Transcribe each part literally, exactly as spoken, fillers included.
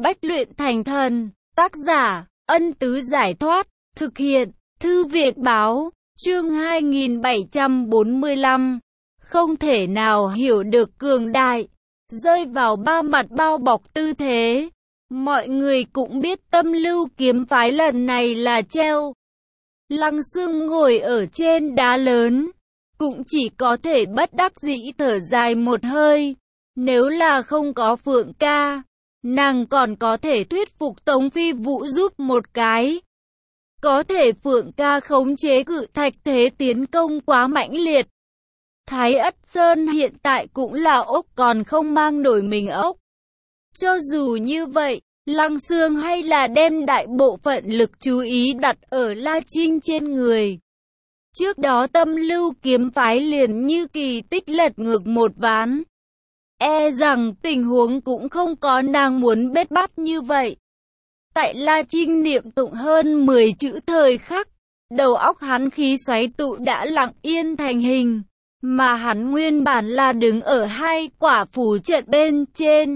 Bách luyện thành thần. Tác giả, Ân Tứ Giải Thoát. Thực hiện, Thư viện Báo. Chương hai nghìn bảy trăm bốn mươi lăm. Không thể nào hiểu được cường đại. Rơi vào ba mặt bao bọc tư thế. Mọi người cũng biết Tâm Lưu kiếm phái lần này là treo. Lăng Xương ngồi ở trên đá lớn, cũng chỉ có thể bất đắc dĩ thở dài một hơi. Nếu là không có Phượng ca, nàng còn có thể thuyết phục Tống Phi Vũ giúp một cái. Có thể Phượng ca khống chế cự thạch thế tiến công quá mãnh liệt. Thái Ất Sơn hiện tại cũng là ốc còn không mang nổi mình ốc. Cho dù như vậy, Lăng Xương hay là đem đại bộ phận lực chú ý đặt ở La Trinh trên người. Trước đó Tâm Lưu kiếm phái liền như kỳ tích lật ngược một ván. E rằng tình huống cũng không có nàng muốn bết bát như vậy. Tại La Trinh niệm tụng hơn mười chữ thời khắc, đầu óc hắn khí xoáy tụ đã lặng yên thành hình, mà hắn nguyên bản là đứng ở hai quả phù trận bên trên.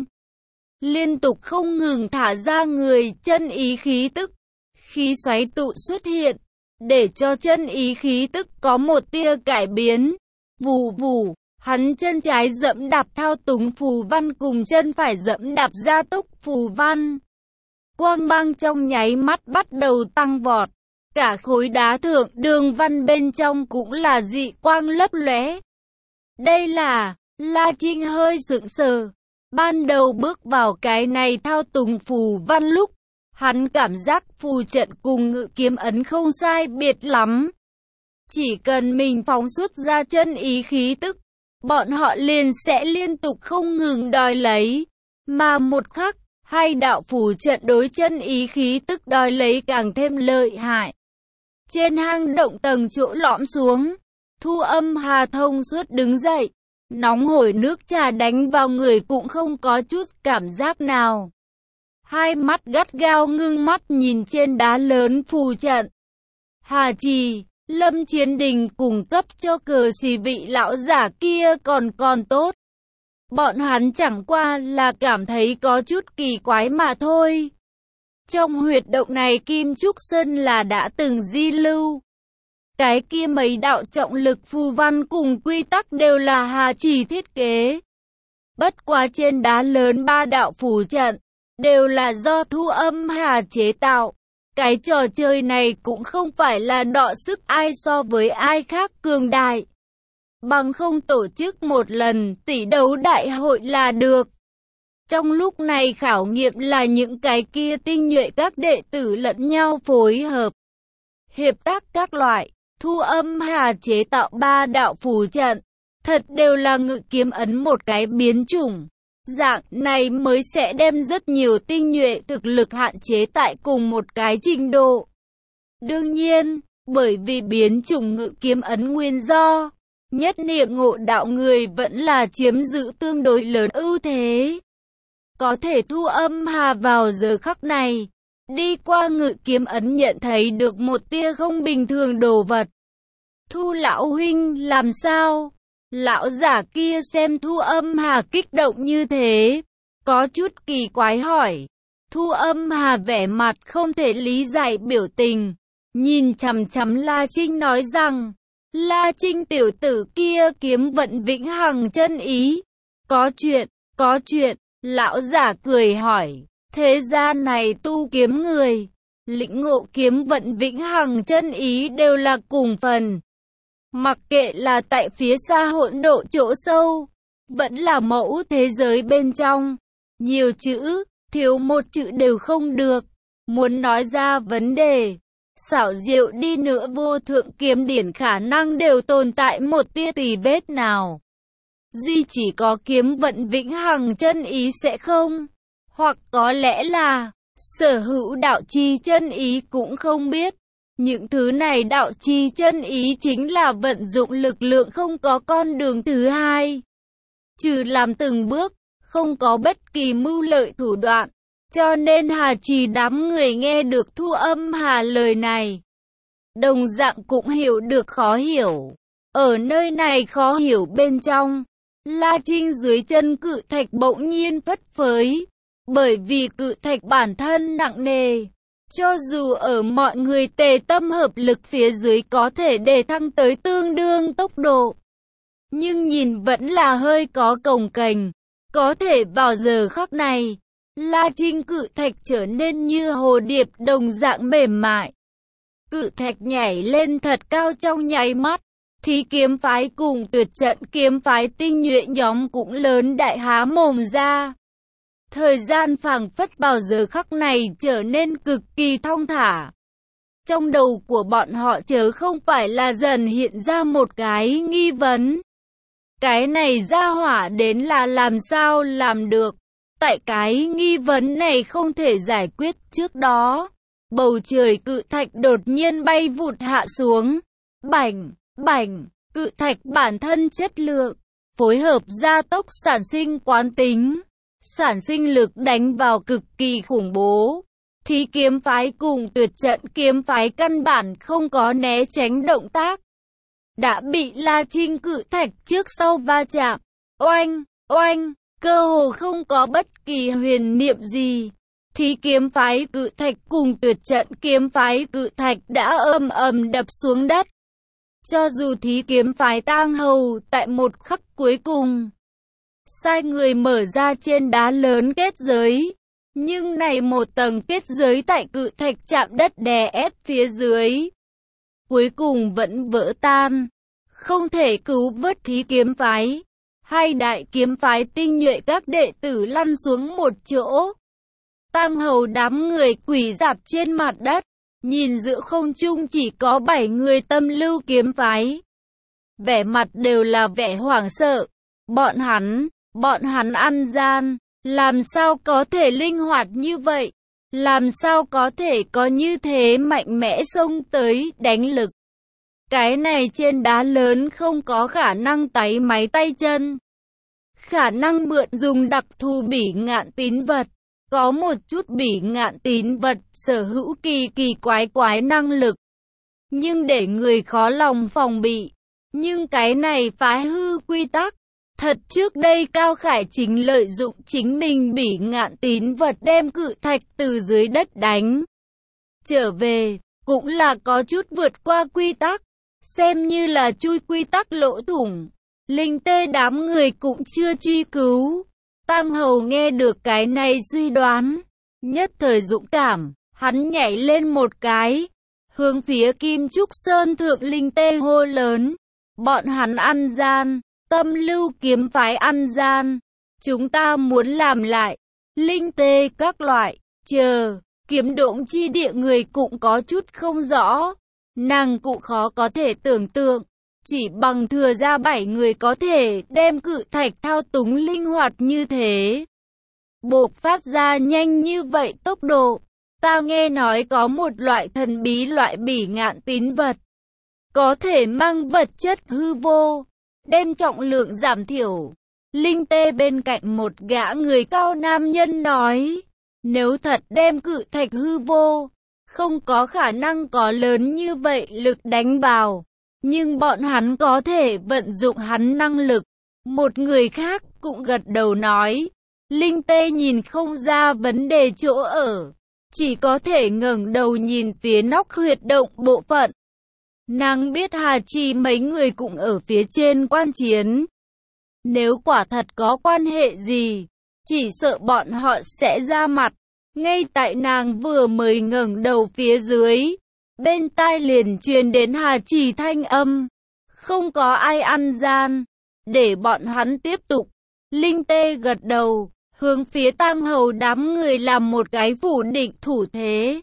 Liên tục không ngừng thả ra người chân ý khí tức, khí xoáy tụ xuất hiện, để cho chân ý khí tức có một tia cải biến. Vù vù, hắn chân trái dẫm đạp thao túng phù văn cùng chân phải dẫm đạp gia tốc phù văn. Quang mang trong nháy mắt bắt đầu tăng vọt, cả khối đá thượng đường văn bên trong cũng là dị quang lấp lóe. Đây là, La Trinh hơi sững sờ. Ban đầu bước vào cái này thao túng phù văn lúc, hắn cảm giác phù trận cùng ngự kiếm ấn không sai biệt lắm. Chỉ cần mình phóng xuất ra chân ý khí tức, bọn họ liền sẽ liên tục không ngừng đòi lấy. Mà một khắc, hai đạo phù trận đối chân ý khí tức đòi lấy càng thêm lợi hại. Trên hang động tầng chỗ lõm xuống, Thu Âm Hà thông suốt đứng dậy. Nóng hổi nước trà đánh vào người cũng không có chút cảm giác nào. Hai mắt gắt gao ngưng mắt nhìn trên đá lớn phù trận. Hà Trì, Lâm Chiến Đình cung cấp cho cờ xì vị lão giả kia còn còn tốt. Bọn hắn chẳng qua là cảm thấy có chút kỳ quái mà thôi. Trong huyệt động này Kim Trúc Sơn là đã từng di lưu. Cái kia mấy đạo trọng lực phù văn cùng quy tắc đều là Hà Trì thiết kế. Bất quá trên đá lớn ba đạo phù trận, đều là do Thu Âm Hà chế tạo. Cái trò chơi này cũng không phải là đọ sức ai so với ai khác cường đại. Bằng không tổ chức một lần tỷ đấu đại hội là được. Trong lúc này khảo nghiệm là những cái kia tinh nhuệ các đệ tử lẫn nhau phối hợp. Hiệp tác các loại. Thu Âm Hà chế tạo ba đạo phù trận, thật đều là ngự kiếm ấn một cái biến chủng. Dạng này mới sẽ đem rất nhiều tinh nhuệ thực lực hạn chế tại cùng một cái trình độ. Đương nhiên, bởi vì biến chủng ngự kiếm ấn nguyên do, nhất niệm ngộ đạo người vẫn là chiếm giữ tương đối lớn ưu thế. Có thể Thu Âm Hà vào giờ khắc này, đi qua ngự kiếm ấn nhận thấy được một tia không bình thường đồ vật. Thu lão huynh làm sao? Lão giả kia xem Thu Âm Hà kích động như thế, có chút kỳ quái hỏi. Thu Âm Hà vẻ mặt không thể lý giải biểu tình, nhìn chằm chằm La Trinh nói rằng, La Trinh tiểu tử kia kiếm vận vĩnh hằng chân ý. Có chuyện, có chuyện, lão giả cười hỏi, thế gian này tu kiếm người, lĩnh ngộ kiếm vận vĩnh hằng chân ý đều là cùng phần. Mặc kệ là tại phía xa hỗn độ chỗ sâu, vẫn là mẫu thế giới bên trong, nhiều chữ, thiếu một chữ đều không được. Muốn nói ra vấn đề, xảo diệu đi nữa vô thượng kiếm điển khả năng đều tồn tại một tia tì vết nào. Duy chỉ có kiếm vận vĩnh hằng chân ý sẽ không, hoặc có lẽ là sở hữu đạo chi chân ý cũng không biết. Những thứ này đạo chi chân ý chính là vận dụng lực lượng không có con đường thứ hai. Trừ làm từng bước, không có bất kỳ mưu lợi thủ đoạn. Cho nên Hà Trì đám người nghe được Thu Âm Hà lời này, đồng dạng cũng hiểu được khó hiểu. Ở nơi này khó hiểu bên trong, La Trinh dưới chân cự thạch bỗng nhiên phất phới. Bởi vì cự thạch bản thân nặng nề, cho dù ở mọi người tề tâm hợp lực phía dưới có thể để thăng tới tương đương tốc độ, nhưng nhìn vẫn là hơi có cồng kềnh. Có thể vào giờ khắc này, La Trinh cự thạch trở nên như hồ điệp đồng dạng mềm mại. Cự thạch nhảy lên thật cao trong nháy mắt, Thí kiếm phái cùng Tuyệt trận kiếm phái tinh nhuệ nhóm cũng lớn đại há mồm ra. Thời gian phảng phất vào giờ khắc này trở nên cực kỳ thong thả. Trong đầu của bọn họ chớ không phải là dần hiện ra một cái nghi vấn. Cái này ra hỏa đến là làm sao làm được? Tại cái nghi vấn này không thể giải quyết trước đó, bầu trời cự thạch đột nhiên bay vụt hạ xuống. Bảnh, bảnh, cự thạch bản thân chất lượng, phối hợp gia tốc sản sinh quán tính, sản sinh lực đánh vào cực kỳ khủng bố. Thí kiếm phái cùng Tuyệt trận kiếm phái căn bản không có né tránh động tác, đã bị La Trinh cự thạch trước sau va chạm. Oanh, oanh, cơ hồ không có bất kỳ huyền niệm gì. Thí kiếm phái cự thạch cùng Tuyệt trận kiếm phái cự thạch đã ầm ầm đập xuống đất. Cho dù thí kiếm phái Tang Hầu tại một khắc cuối cùng sai người mở ra trên đá lớn kết giới, nhưng này một tầng kết giới tại cự thạch chạm đất đè ép phía dưới, cuối cùng vẫn vỡ tan, không thể cứu vớt thí kiếm phái. Hai đại kiếm phái tinh nhuệ các đệ tử lăn xuống một chỗ. Tang Hầu đám người quỳ rạp trên mặt đất, nhìn giữa không trung chỉ có bảy người Tâm Lưu kiếm phái. Vẻ mặt đều là vẻ hoảng sợ. Bọn hắn, bọn hắn ăn gian, làm sao có thể linh hoạt như vậy? Làm sao có thể có như thế mạnh mẽ xông tới đánh lực? Cái này trên đá lớn không có khả năng táy máy tay chân. Khả năng mượn dùng đặc thù bỉ ngạn tín vật. Có một chút bỉ ngạn tín vật sở hữu kỳ kỳ quái quái năng lực, nhưng để người khó lòng phòng bị. Nhưng cái này phá hư quy tắc. Thật trước đây Cao Khải chính lợi dụng chính mình bỉ ngạn tín vật đem cự thạch từ dưới đất đánh trở về, cũng là có chút vượt qua quy tắc, xem như là chui quy tắc lỗ thủng. Linh tê đám người cũng chưa truy cứu. Tang Hầu nghe được cái này suy đoán, nhất thời dũng cảm, hắn nhảy lên một cái, hướng phía Kim Trúc Sơn thượng Linh tê hô lớn. Bọn hắn ăn gian, Tâm Lưu kiếm phái ăn gian, chúng ta muốn làm lại. Linh tê các loại, chờ, Kiếm Độn chi địa người cũng có chút không rõ, nàng cũng khó có thể tưởng tượng. Chỉ bằng thừa ra bảy người có thể đem cự thạch thao túng linh hoạt như thế, bộc phát ra nhanh như vậy tốc độ. Ta nghe nói có một loại thần bí loại bỉ ngạn tín vật, có thể mang vật chất hư vô, đem trọng lượng giảm thiểu. Linh tê bên cạnh một gã người cao nam nhân nói, nếu thật đem cự thạch hư vô, không có khả năng có lớn như vậy lực đánh vào. Nhưng bọn hắn có thể vận dụng hắn năng lực. Một người khác cũng gật đầu nói. Linh tê nhìn không ra vấn đề chỗ ở, chỉ có thể ngẩng đầu nhìn phía nóc huyệt động bộ phận. Nàng biết Hà Trì mấy người cũng ở phía trên quan chiến. Nếu quả thật có quan hệ gì, chỉ sợ bọn họ sẽ ra mặt. Ngay tại nàng vừa mới ngẩng đầu phía dưới, bên tai liền truyền đến Hà Trì thanh âm. Không có ai ăn gian, để bọn hắn tiếp tục. Linh tê gật đầu, hướng phía Tang Hầu đám người làm một cái phủ định thủ thế.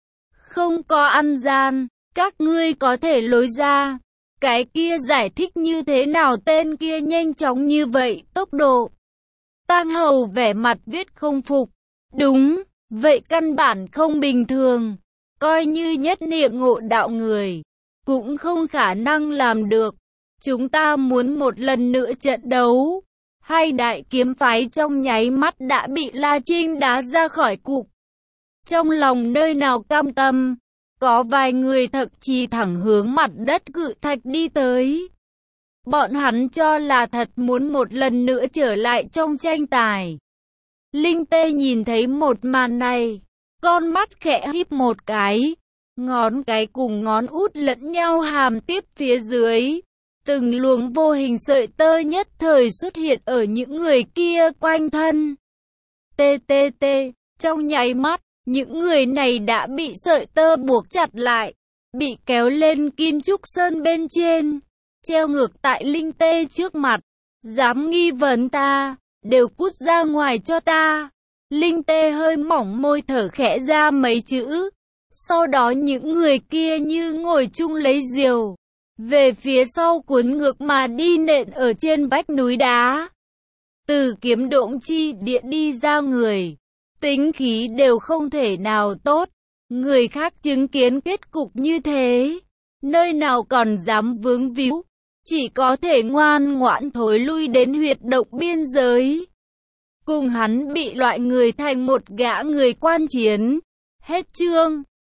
Không có ăn gian, các ngươi có thể lối ra. Cái kia giải thích như thế nào tên kia nhanh chóng như vậy tốc độ? Tang Hầu vẻ mặt viết không phục. Đúng, vậy căn bản không bình thường. Coi như nhất niệm ngộ đạo người, cũng không khả năng làm được. Chúng ta muốn một lần nữa trận đấu. Hai đại kiếm phái trong nháy mắt đã bị La Trinh đá ra khỏi cục. Trong lòng nơi nào cam tâm, có vài người thậm chí thẳng hướng mặt đất cự thạch đi tới. Bọn hắn cho là thật muốn một lần nữa trở lại trong tranh tài. Linh Tê nhìn thấy một màn này, con mắt khẽ híp một cái, ngón cái cùng ngón út lẫn nhau hàm tiếp phía dưới. Từng luồng vô hình sợi tơ nhất thời xuất hiện ở những người kia quanh thân. Tê tê tê, trong nháy mắt, những người này đã bị sợi tơ buộc chặt lại, bị kéo lên kim trúc sơn bên trên, treo ngược tại Linh Tê trước mặt. Dám nghi vấn ta, đều cút ra ngoài cho ta. Linh Tê hơi mỏng môi thở khẽ ra mấy chữ. Sau đó những người kia như ngồi chung lấy diều, về phía sau cuốn ngược mà đi nện ở trên vách núi đá. Từ kiếm độn chi địa đi ra người, tính khí đều không thể nào tốt. Người khác chứng kiến kết cục như thế, nơi nào còn dám vướng víu, chỉ có thể ngoan ngoãn thối lui đến huyệt động biên giới. Cùng hắn bị loại người thành một gã người quan chiến. Hết chương.